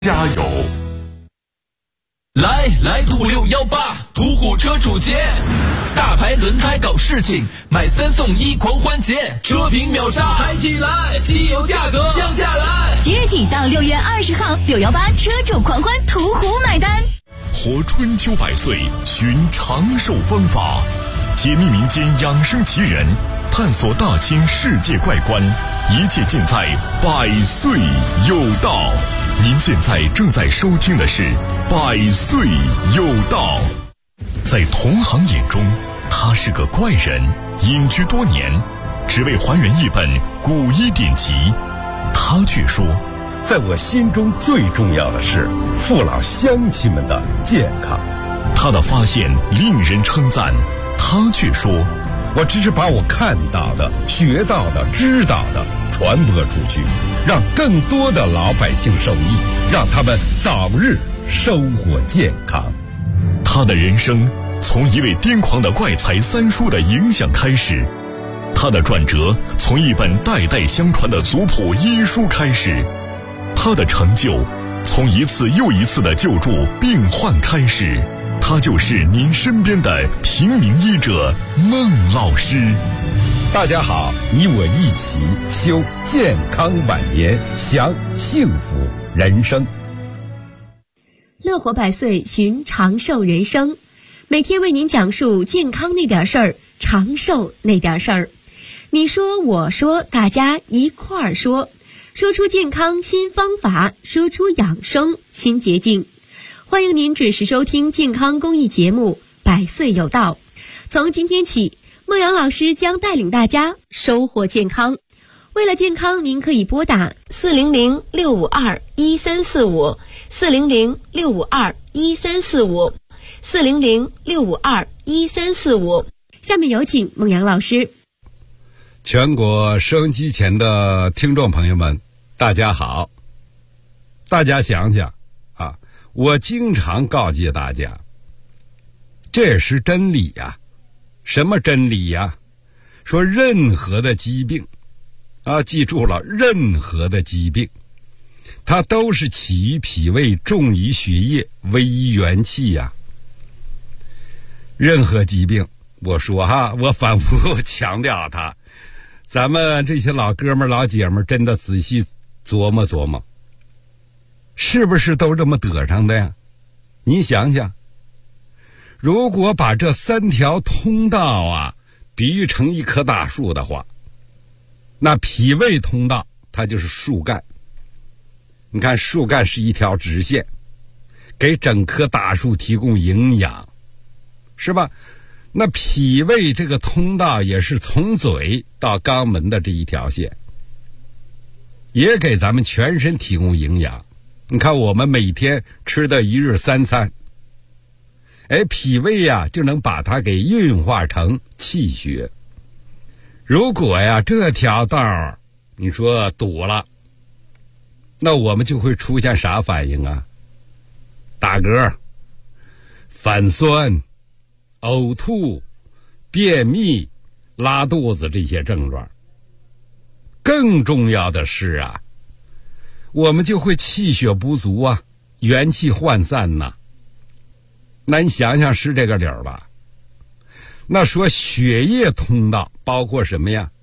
加油！ 来途618途虎车主节，大牌轮胎搞事情，买3送1狂欢节，车评秒杀嗨起来，汽油价格降下来。 即日起到6月20号，618车主狂欢途虎买单。 活春秋百岁，寻长寿方法，解密民间养生奇人，探索大千世界怪观，一切尽在百岁有道。您现在正在收听的是百岁有道。在同行眼中，他是个怪人，隐居多年，只为还原一本古医典籍。他却说， 在我心中最重要的是父老乡亲们的健康。 他的发现令人称赞，他却说， 我只是把我看到的、学到的、知道的传播出去，让更多的老百姓受益，让他们早日收获健康。 他的人生从一位癫狂的怪才三叔的影响开始，他的转折从一本代代相传的族谱医书开始，他的成就从一次又一次的救助病患开始。他就是您身边的平民医者孟老师。 大家好，你我一起修健康晚年，享幸福人生。 乐活百岁，寻长寿人生，每天为您讲述健康那点事儿，长寿那点事儿。你说我说，大家一块儿说，说出健康新方法，说出养生新捷径。欢迎您准时收听健康公益节目《百岁有道》。从今天起，孟阳老师将带领大家收获健康。为了健康，您可以拨打400-652-1345 400-652-1345 400-652-1345。下面有请孟阳老师。 全国收音机前的听众朋友们，大家好。大家想想啊，我经常告诫大家，这是真理呀。什么真理呀？说任何的疾病啊，记住了，任何的疾病它都是起于脾胃，重于血液，微于元气呀。任何疾病，我说哈，我反复强调它，咱们这些老哥们老姐们真的仔细琢磨琢磨，是不是都这么得上的呀？你想想，如果把这3条通道啊比喻成一棵大树的话，那脾胃通道它就是树干。你看树干是一条直线，给整棵大树提供营养，是吧？那脾胃这个通道也是从嘴到肛门的这一条线，也给咱们全身提供营养。你看我们每天吃的一日3餐，脾胃呀就能把它给运化成气血。如果呀这条道你说堵了，那我们就会出现啥反应啊？打嗝、反酸、呕吐、便秘、拉肚子这些症状。更重要的是啊，我们就会气血不足啊，元气涣散呐。那你想想是这个理儿吧？那说血液通道包括什么呀？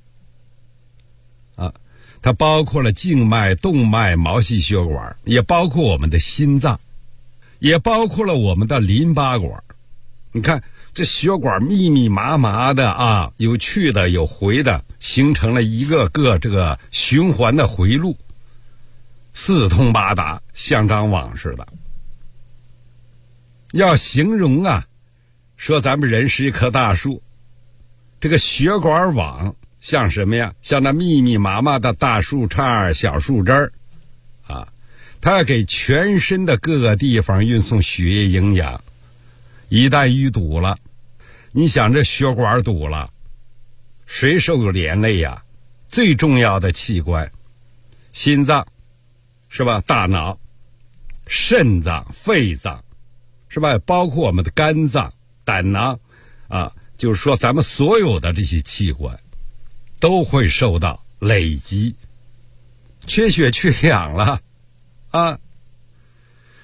它包括了静脉、动脉、毛细血管，也包括我们的心脏，也包括了我们的淋巴管。你看这血管密密麻麻的啊，有去的有回的，形成了一个个这个循环的回路，四通八达，像张网似的。要形容啊，说咱们人是一棵大树，这个血管网像什么呀？像那密密麻麻的大树杈、小树枝儿啊，它给全身的各个地方运送血液营养。一旦淤堵了，你想这血管堵了，谁受连累呀？最重要的器官，心脏是吧？大脑、肾脏、肺脏是吧？包括我们的肝脏、胆囊啊，就是说咱们所有的这些器官都会受到累积，缺血缺氧了啊，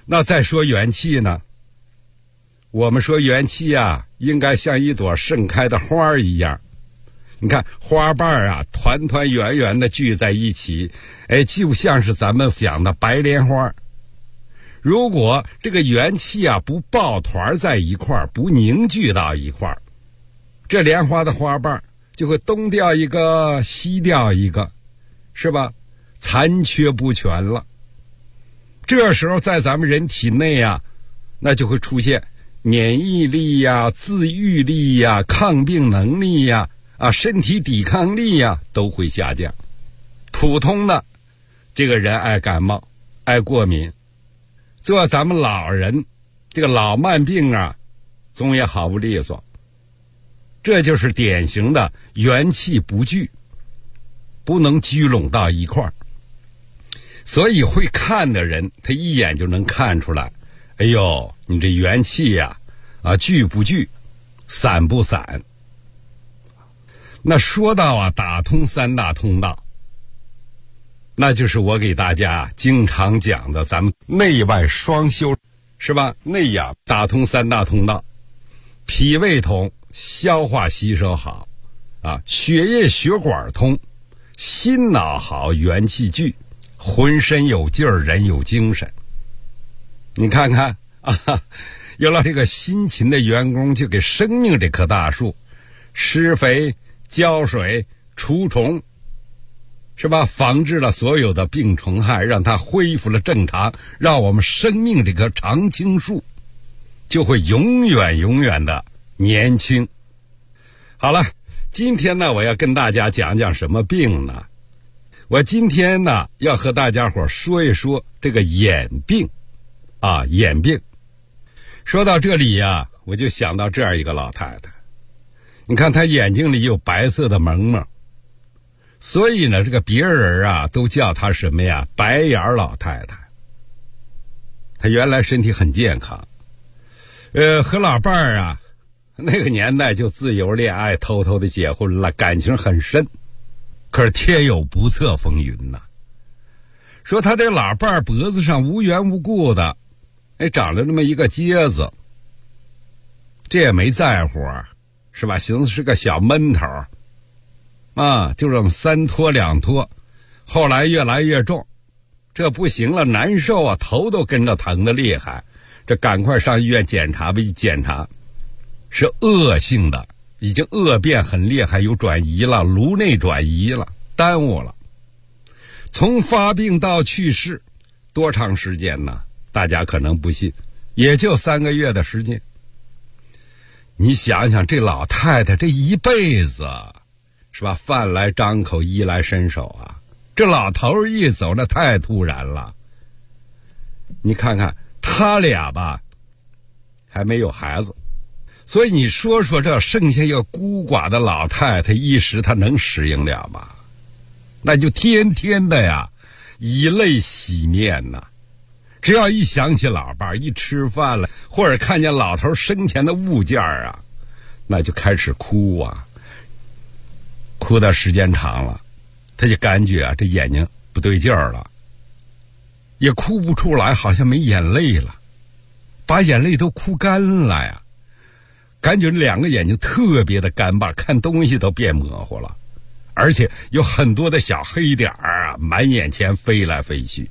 那再说元气呢，我们说元气啊，应该像一朵盛开的花一样。你看花瓣啊，团团圆圆的聚在一起，就像是咱们讲的白莲花。如果这个元气啊不抱团在一块儿，不凝聚到一块儿，这莲花的花瓣就会东掉一个西掉一个，是吧？残缺不全了。这时候在咱们人体内啊，那就会出现免疫力呀、自愈力呀、抗病能力呀、身体抵抗力呀都会下降。普通的这个人爱感冒、爱过敏，做咱们老人这个老慢病啊，总也好不利索。这就是典型的元气不聚，不能聚拢到一块儿。所以会看的人，他一眼就能看出来，哎呦，你这元气呀，聚不聚，散不散。那说到啊，打通三大通道，那就是我给大家经常讲的咱们内外双修，是吧？内养打通三大通道，脾胃通，消化吸收好，血液血管通，心脑好，元气聚，浑身有劲儿，人有精神。你看看有了这个辛勤的员工，就给生命这棵大树施肥、浇水、除虫，是吧？防治了所有的病虫害，让它恢复了正常，让我们生命这棵常青树就会永远永远的年轻。好了，今天呢，我要跟大家讲讲什么病呢？我今天呢，要和大家伙说一说这个眼病眼病。说到这里呀，我就想到这样一个老太太，你看她眼睛里有白色的蒙蒙，所以呢，这个别人啊都叫她什么呀？白眼老太太。她原来身体很健康，和老伴儿啊，那个年代就自由恋爱，偷偷的结婚了，感情很深。可是天有不测风云呐，说他这老伴儿脖子上无缘无故的，长了那么一个疖子，这也没在乎，是吧？寻思是个小闷头，就这么3拖2拖，后来越来越重，这不行了，难受啊，头都跟着疼的厉害，这赶快上医院检查吧，一检查是恶性的。已经恶变很厉害，有转移了，颅内转移了，耽误了。从发病到去世多长时间呢？大家可能不信，也就3个月的时间。你想想，这老太太这一辈子，是吧？饭来张口，衣来伸手啊。这老头一走，那太突然了。你看看他俩吧，还没有孩子。所以你说说，这剩下一个孤寡的老太太，一时她能适应了吗？那就天天的呀，以泪洗面呐。只要一想起老伴儿，一吃饭了，或者看见老头生前的物件啊，那就开始哭啊。哭的时间长了，他就感觉这眼睛不对劲儿了，也哭不出来，好像没眼泪了，把眼泪都哭干了呀。感觉2个眼睛特别的干巴，看东西都变模糊了，而且有很多的小黑点儿满眼前飞来飞去。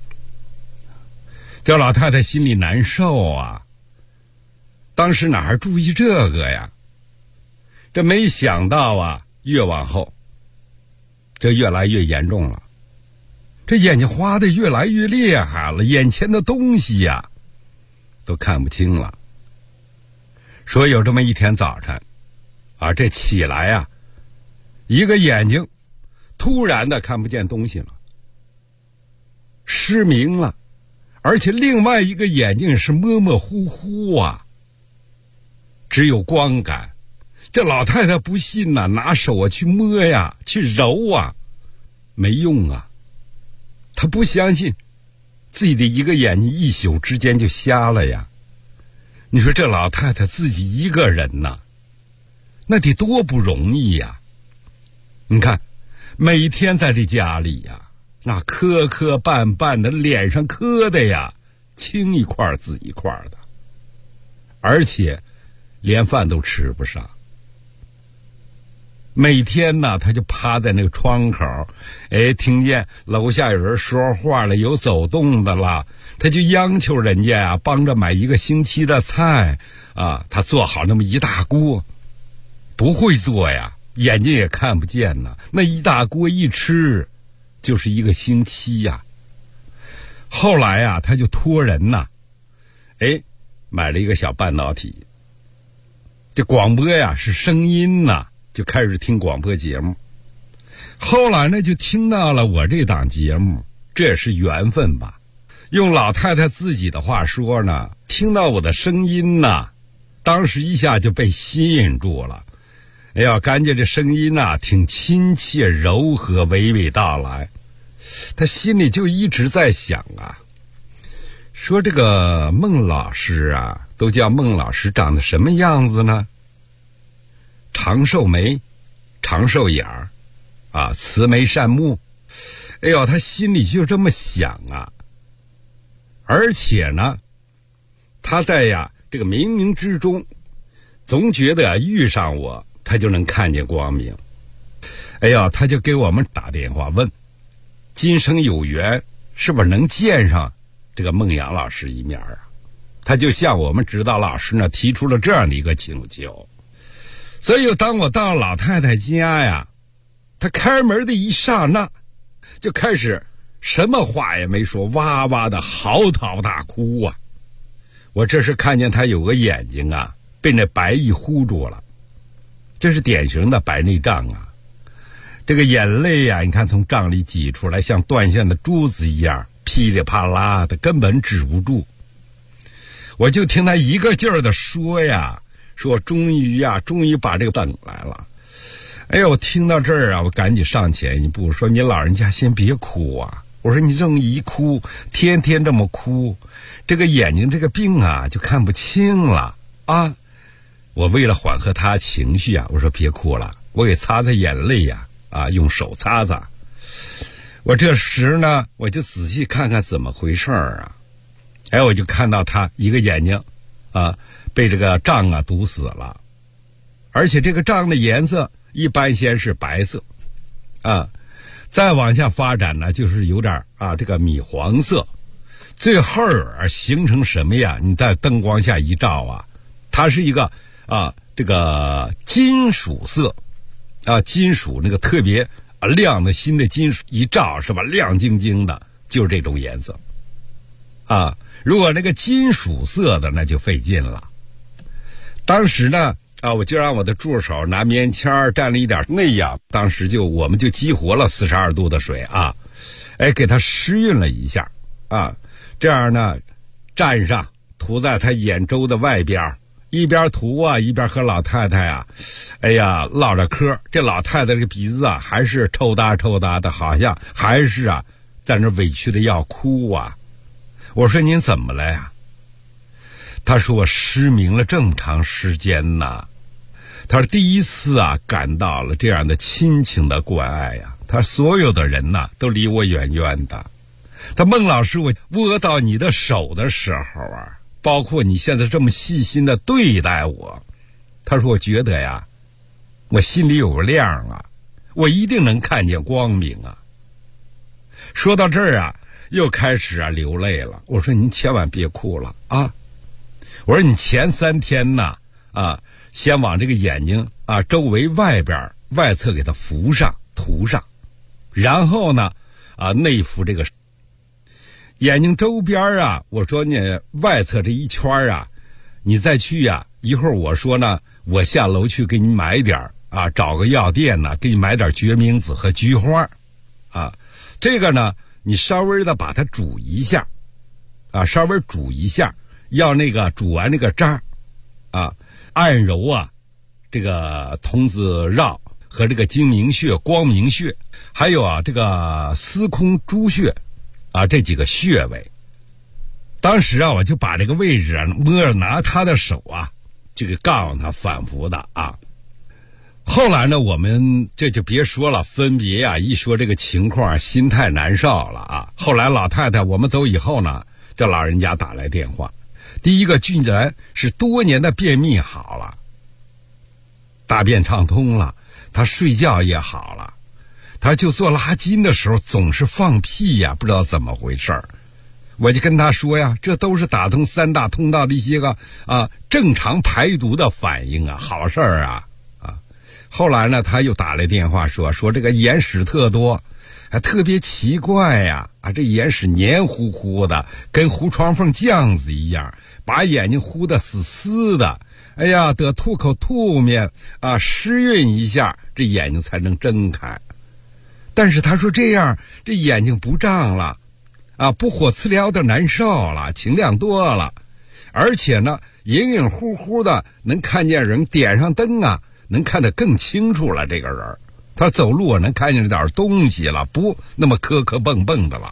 这老太太心里难受啊，当时哪还注意这个呀？这没想到越往后这越来越严重了，这眼睛花的越来越厉害了，眼前的东西都看不清了。说有这么一天早晨这起来一个眼睛突然的看不见东西了，失明了，而且另外一个眼睛是模模糊糊只有光感。这老太太不信呐，拿手去摸呀，去揉没用她不相信自己的一个眼睛一宿之间就瞎了呀。你说这老太太自己一个人呐，那得多不容易呀。你看每天在这家里那磕磕绊绊的，脸上磕的青一块紫一块的，而且连饭都吃不上。每天呢，他就趴在那个窗口，听见楼下有人说话了，有走动的了，他就央求人家呀，帮着买1个星期的菜啊，他做好那么一大锅，不会做呀，眼睛也看不见呢，那一大锅一吃就是1个星期呀。后来呀，他就托人呐，买了一个小半导体，这广播呀是声音呐，就开始听广播节目。后来呢，就听到了我这档节目，这也是缘分吧。用老太太自己的话说呢，听到我的声音呢，当时一下就被吸引住了。哎呀，感觉这声音啊挺亲切柔和，娓娓道来。他心里就一直在想啊，说这个孟老师啊，都叫孟老师，长得什么样子呢？长寿眉，长寿眼儿，啊，慈眉善目。哎呦，他心里就这么想啊。而且呢，他在这个冥冥之中，总觉得遇上我，他就能看见光明。哎呀，他就给我们打电话问，今生有缘，是不是能见上这个孟阳老师一面啊？他就向我们指导老师呢提出了这样的一个请求。所以当我到老太太家呀，他开门的一刹那，就开始什么话也没说，哇哇的嚎啕大哭啊！我这是看见他有个眼睛啊被那白翳糊住了，这是典型的白内障啊。这个眼泪呀，你看从帐里挤出来，像断线的珠子一样，噼里啪啦的，根本止不住。我就听他一个劲儿的说呀，说终于把这个等来了。哎呦，我听到这儿啊，我赶紧上前一步说，你老人家先别哭啊。我说你这么一哭，天天这么哭，这个眼睛这个病啊就看不清了啊。我为了缓和他情绪啊，我说别哭了，我给擦擦眼泪呀，用手擦擦。我这时呢，我就仔细看看怎么回事啊。我就看到他一个眼睛被这个障堵死了，而且这个障的颜色一般先是白色再往下发展呢，就是有点这个米黄色，最后形成什么呀？你在灯光下一照它是一个这个金属色金属那个特别亮的新的金属，一照是吧，亮晶晶的，就是这种颜色如果那个金属色的那就费劲了。当时呢我就让我的助手拿棉签蘸了一点内氧，当时我们就激活了42度的水给它湿晕了一下这样呢蘸上涂在他眼周的外边，一边涂一边和老太太唠着嗑。这老太太这个鼻子还是抽搭抽搭的，好像还是在那委屈的要哭我说您怎么了呀？他说我失明了这么长时间呢。他说第一次感到了这样的亲情的关爱他所有的人都离我远远的。他孟老师，我握到你的手的时候包括你现在这么细心的对待我，他说我觉得我心里有个亮我一定能看见光明说到这儿又开始流泪了。我说您千万别哭了我说你前3天呢先往这个眼睛周围外侧给它涂上，然后呢内服这个眼睛周边我说你外侧这一圈你再去一会儿我说呢，我下楼去给你买点找个药店呢给你买点决明子和菊花这个呢你稍微的把它煮一下稍微煮一下，要那个煮完那个渣按揉这个童子绕和这个睛明穴、光明穴，还有这个司空珠穴这几个穴位。当时我就把这个位置摸着，拿他的手这个告诉他反复的后来呢，我们这就别说了，分别一说这个情况，心太难受了后来老太太我们走以后呢， 这老人家打来电话，第一个居然是多年的便秘好了，大便畅通了，他睡觉也好了，他就做拉筋的时候总是放屁呀，不知道怎么回事儿。我就跟他说呀，这都是打通3大通道的一些个正常排毒的反应啊，好事儿啊。后来呢，他又打来电话说这个眼屎特多，还特别奇怪呀，这眼屎黏糊糊的，跟糊窗缝酱子一样，把眼睛糊得死死的。哎呀，得吐口吐面湿润一下，这眼睛才能睁开。但是他说这样，这眼睛不胀了。不火刺了，有点难受了，清亮多了，而且呢，隐隐乎乎的能看见人，点上灯能看得更清楚了。这个人，他走路能看见点东西了，不那么磕磕蹦蹦的了。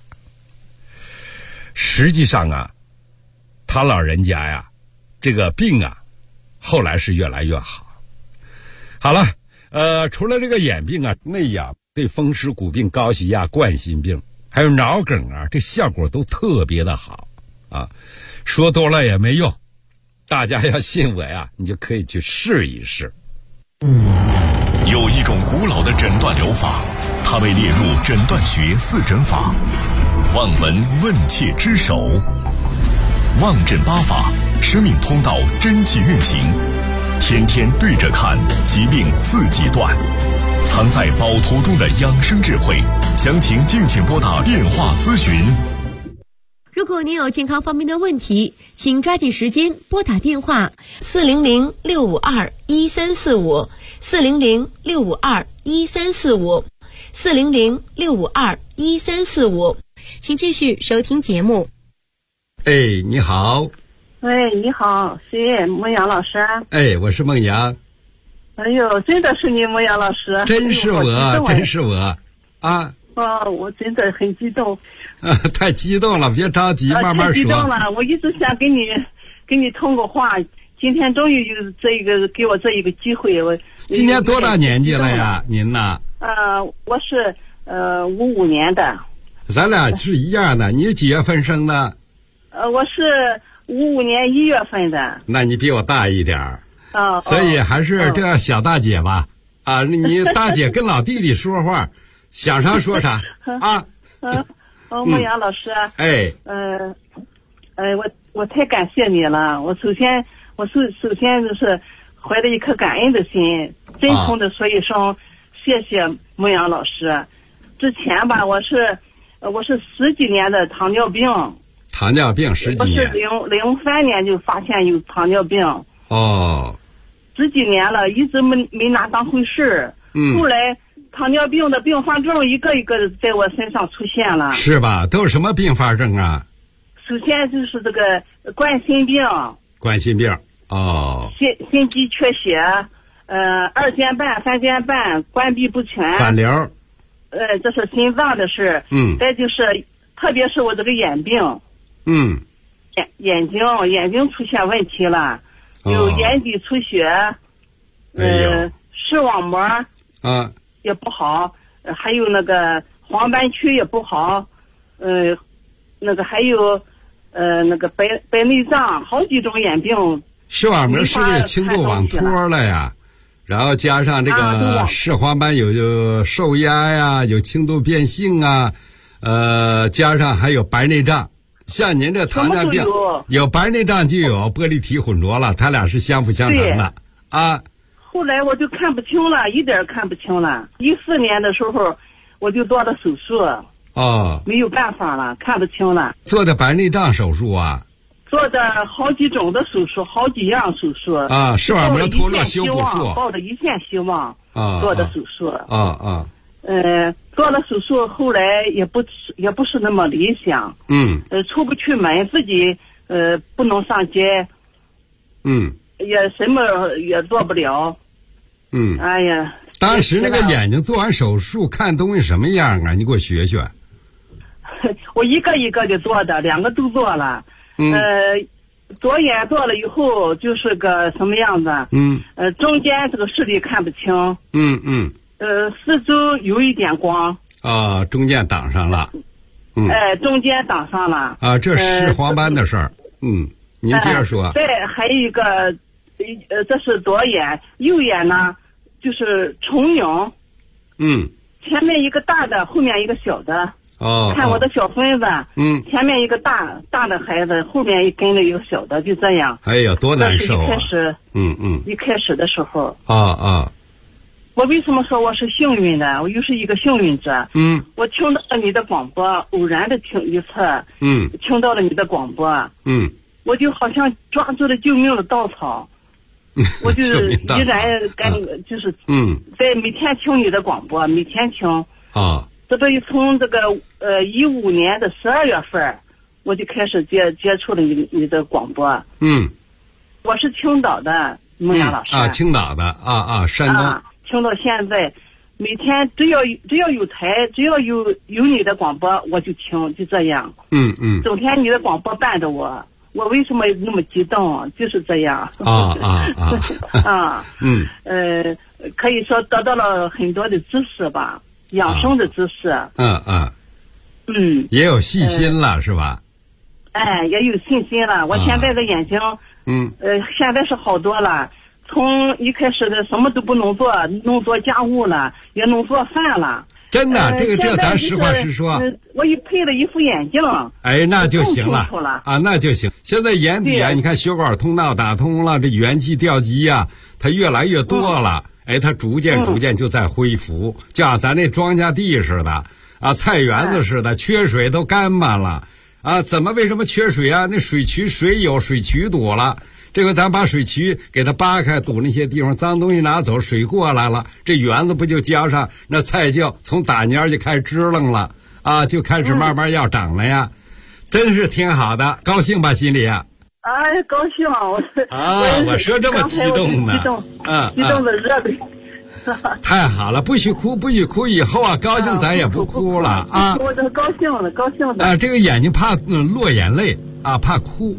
实际上他老人家呀，这个病后来是越来越好。好了，除了这个眼病内氧、对风湿骨病、高血压、冠心病。还有脑梗这效果都特别的好说多了也没用，大家要信我呀，你就可以去试一试。 有一种古老的诊断疗法，它被列入诊断学4诊法，望闻问切之首。望诊8法，生命通道真气运行，天天对着看，疾病自己断。藏在宝图中的养生智慧，详情敬请拨打电话咨询。 如果您有健康方面的问题，请抓紧时间拨打电话400-652-1345 400-652-1345 400-652-1345，请继续收听节目。 你好。 喂，你好，是孟阳老师。 我是孟阳。 哎呦，真的是你，孟阳老师。 真是我我真的很激动。 太激动了，别着急，慢慢说。 太激动了，我一直想跟你通个话，今天终于有给我这一个机会。 今年多大年纪了呀？您呢？ 我是55年的。 咱俩是一样的，你是几月份生的？ 我是55年1月份的。 那你比我大一点所以还是这样小大姐吧。你大姐跟老弟弟说话，想啥说啥孟阳老师。我太感谢你了。我首先就是怀着一颗感恩的心，真诚的说一声谢谢孟阳老师。之前吧，我是10几年的糖尿病。 糖尿病10几年。 我是03年就发现有糖尿病。10几年了，一直没拿当回事。后来糖尿病的并发症一个一个在我身上出现了。 是吧？都有什么并发症啊？ 首先就是这个冠心病。 冠心病心肌缺血，2间半、3间半，关闭不全。 反流。 这是心脏的事。再就是特别是我这个眼病。眼睛出现问题了。有眼底出血，视网膜也不好，还有那个黄斑区也不好，那个还有那个白内障，好几种眼病。 视网膜是不是轻度网脱了呀？然后加上这个视黄斑有受压呀，有轻度变性加上还有白内障。像您这糖尿病有白内障就有玻璃体混浊了，它俩是相辅相成的后来我就看不清了，一点看不清了。14年的时候我就做了手术。没有办法了，看不清了。 做的白内障手术做的好几种的手术，好几样手术视网膜脱落修补术， 抱着一线希望做的手术做了手术，后来也不是那么理想。出不去门，自己不能上街。也什么也做不了。哎呀， 当时那个眼睛做完手术看东西什么样啊？你给我学学。 我一个一个的做的，2个都做了。左眼做了以后就是个什么样子？中间这个视力看不清。四周有一点光。 中间挡上了。 中间挡上了。 啊，这是黄斑的事儿。您接着说。 对，还有一个，这是左眼，右眼呢就是重影。前面一个大的，后面一个小的。看我的小孙子。前面一个大的孩子，后面跟着一个小的，就这样。 哎呀，多难受啊！ 一开始，一开始的时候。 我为什么说我是幸运的？我又是一个幸运者。我听到了你的广播，偶然的听一次。听到了你的广播。我就好像抓住了救命的稻草。我就依然就是在每天听你的广播，每天听。这不从这个15年的12月份，我就开始接触了你的广播。我是青岛的孟阳老师。 青岛的山东。 听到现在，每天只要有台，只要有你的广播，我就听，就这样。整天你的广播伴着我，我为什么那么激动？就是这样。可以说得到了很多的知识吧，养生的知识。 也有信心了，是吧？ 也有信心了。我现在的眼睛，现在是好多了。从一开始的什么都不能做，能做家务了，也能做饭了。 真的，这咱实话实说。 我也配了一副眼镜。 那就行了那就行。现在眼底你看血管通道打通了，这元气调集它越来越多了。它逐渐就在恢复，就像咱那庄稼地似的菜园子似的，缺水都干巴了为什么缺水啊？那水渠水有，水渠堵了。这回咱把水渠给它扒开，堵那些地方，脏东西拿走，水过来了，这园子不就浇上，那菜就从打蔫就开始支棱了就开始慢慢要长了呀。真是挺好的，高兴吧心里高兴我说这么激动呢。 激动的热泪。 太好了，不许哭，以后高兴咱也不哭了我都高兴的。 这个眼睛怕落眼泪怕哭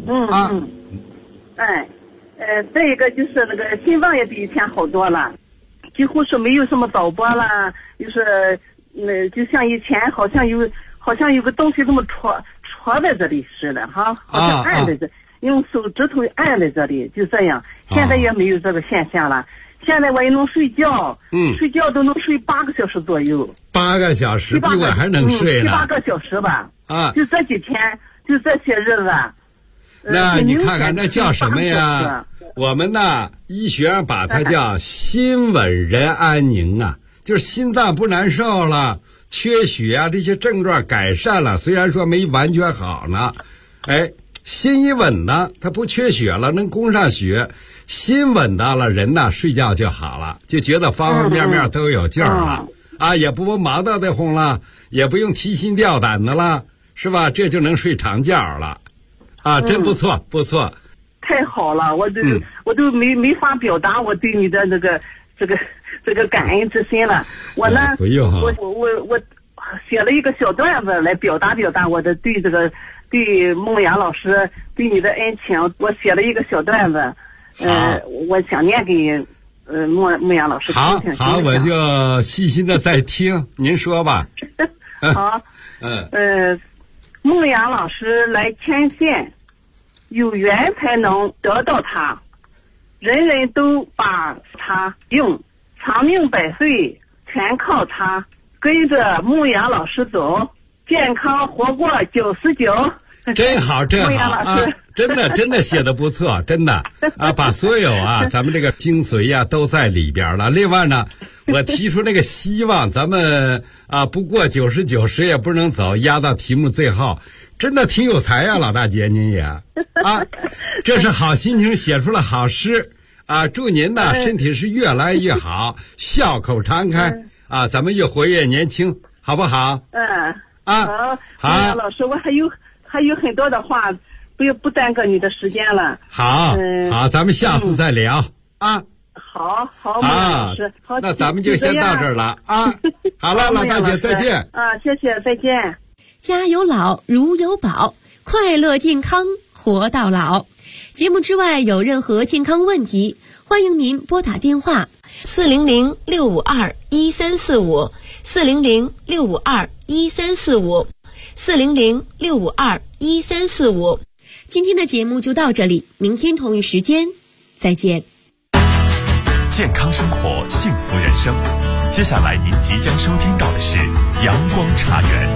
再一个就是那个心脏也比以前好多了，几乎是没有什么导播了，就是就像以前好像有个东西这么戳在这里似的好像按在这，用手指头按在这里，就这样。现在也没有这个现象了。现在我也能睡觉，睡觉都能睡8个小时左右。8个小时比我还能睡呢。7-8个小时吧。就这几天，就这些日子。 那你看看那叫什么呀？我们呢医学上把它叫心稳人安宁就是心脏不难受了，缺血这些症状改善了，虽然说没完全好呢，心一稳呢，它不缺血了，能供上血，心稳当了，人呢睡觉就好了，就觉得方方面面都有劲儿了也不忙叨叨哄了，也不用提心吊胆的了，是吧？这就能睡长觉了真不错。 太好了，我都没法表达我对你的这个感恩之心了。我呢， 不用我写了一个小段子来表达我的对孟阳老师对你的恩情。我写了一个小段子，我想念给孟阳老师听。 好，我就细心的在听，您说吧。 好，孟阳老师来牵线，有缘才能得到他，人人都把他用，长命百岁全靠他，跟着孟阳老师走，健康活过99。 真好真的写的不错，真的把所有咱们这个精髓都在里边了。另外呢，我提出那个希望，咱们不过99谁也不能走，压到题目最后，真的挺有才老大姐您也这是好心情写出了好诗祝您呢身体是越来越好，笑口常开咱们越活越年轻，好不好？ 好，老师，我还有很多的话，不耽搁你的时间了。 好，咱们下次再聊好，老师，好， 那咱们就先到这儿了好了，老大姐再见谢谢，再见。 家有老如有宝，快乐健康活到老。节目之外有任何健康问题，欢迎您拨打电话400-652-1345，400-652-1345。 400-652-1345。今天的节目就到这里，明天同一时间再见。 健康生活，幸福人生。接下来您即将收听到的是阳光茶园。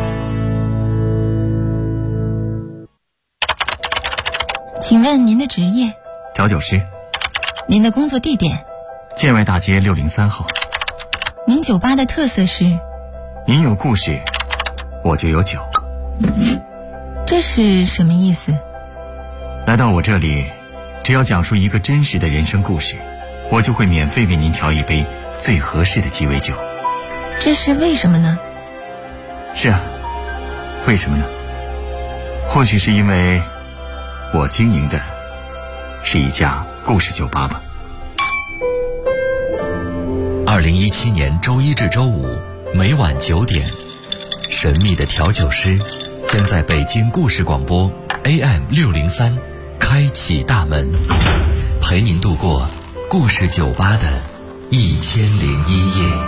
请问您的职业？ 调酒师。 您的工作地点？ 建外大街603号。 您酒吧的特色是？ 您有故事，我就有酒。 这是什么意思？ 来到我这里，只要讲述一个真实的人生故事，我就会免费为您调一杯最合适的鸡尾酒。 这是为什么呢？ 是啊，为什么呢？或许是因为我经营的是一家故事酒吧吧。 2017年周一至周五每晚9点，神秘的调酒师将在北京故事广播 AM603 开启大门，陪您度过故事酒吧的1001夜。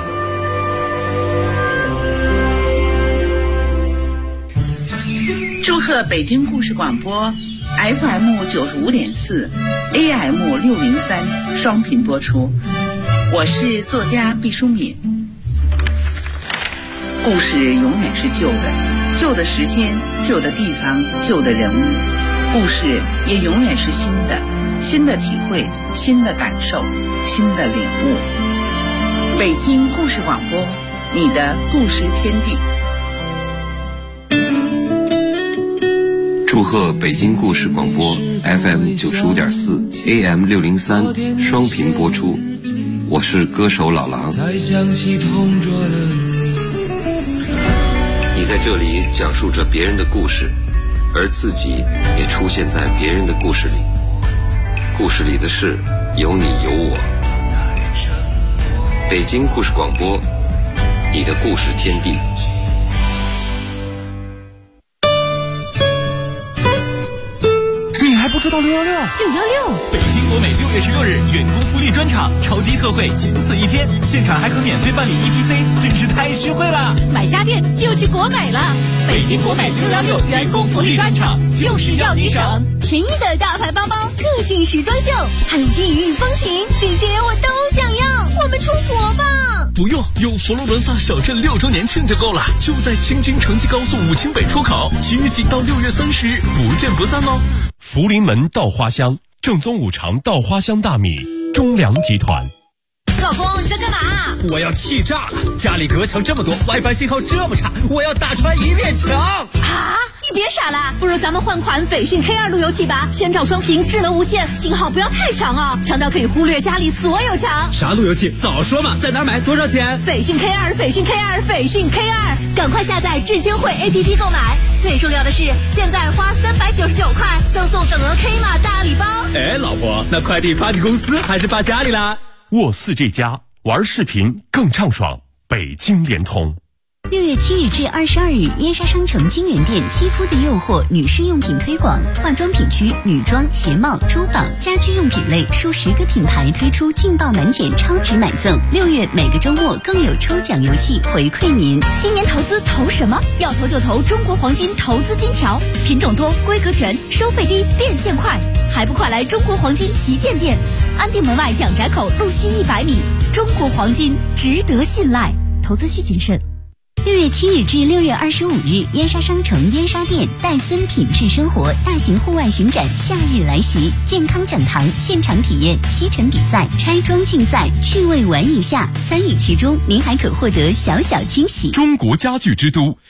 祝贺北京故事广播 FM95.4 AM603 双频播出。我是作家毕淑敏。故事永远是旧的，旧的时间，旧的地方，旧的人物。故事也永远是新的，新的体会，新的感受，新的领悟。北京故事广播，你的故事天地。 祝贺北京故事广播 FM95.4 AM603 双频播出。我是歌手老狼。你在这里讲述着别人的故事，而自己也出现在别人的故事里。故事里的事有你有我。北京故事广播，你的故事天地。 你还不知道616？616， 北京国美6月16日员工福利专场，超低特惠，仅此一天，现场还可免费办理 ETC， 真是太实惠了！ 买家电就去国美了。 北京国美616员工福利专场，就是要你省。 便宜的大牌包包，个性时装秀，还有异域风情，这些我都想要。我们出国吧！ 不用，有佛罗伦萨小镇6周年庆就够了，就在京津城际高速武清北出口，7日起到6月30日，不见不散哦。 福临门稻花香，正宗五常稻花香大米，中粮集团。 老公，你在干嘛？ 我要气炸了！家里隔墙这么多 ，WiFi 信号这么差，我要打穿一面墙！ 啊！你别傻了，不如咱们换款斐讯 K2 路由器吧，千兆双屏，智能无线，信号不要太强哦，强到可以忽略家里所有墙。 啥路由器？早说嘛！在哪儿买？多少钱？ 斐讯 K2， 斐讯 K2， 斐讯 K2， 赶快下载智监会 APP 购买。最重要的是，现在花399块赠送等额 K 码大礼包。 哎，老婆，那快递发给公司还是发家里啦？ 沃4这家玩视频更畅爽，北京联通。 6月7日至22日，燕莎商城金源店肌肤的诱惑女士用品推广，化妆品区女装、鞋帽、珠宝、家居用品类数10个品牌推出劲爆满减超值买赠。6月每个周末更有抽奖游戏回馈您。 今年投资投什么？要投就投中国黄金投资金条，品种多，规格全，收费低，变现快，还不快来中国黄金旗舰店，安定门外蒋宅口路西100米。中国黄金值得信赖，投资需谨慎。 6月7日至6月25日，燕莎商城燕莎店戴森品质生活大型户外巡展夏日来袭，健康讲堂现场体验吸尘比赛、拆装竞赛，趣味玩一下，参与其中您还可获得小小惊喜。 中国家具之都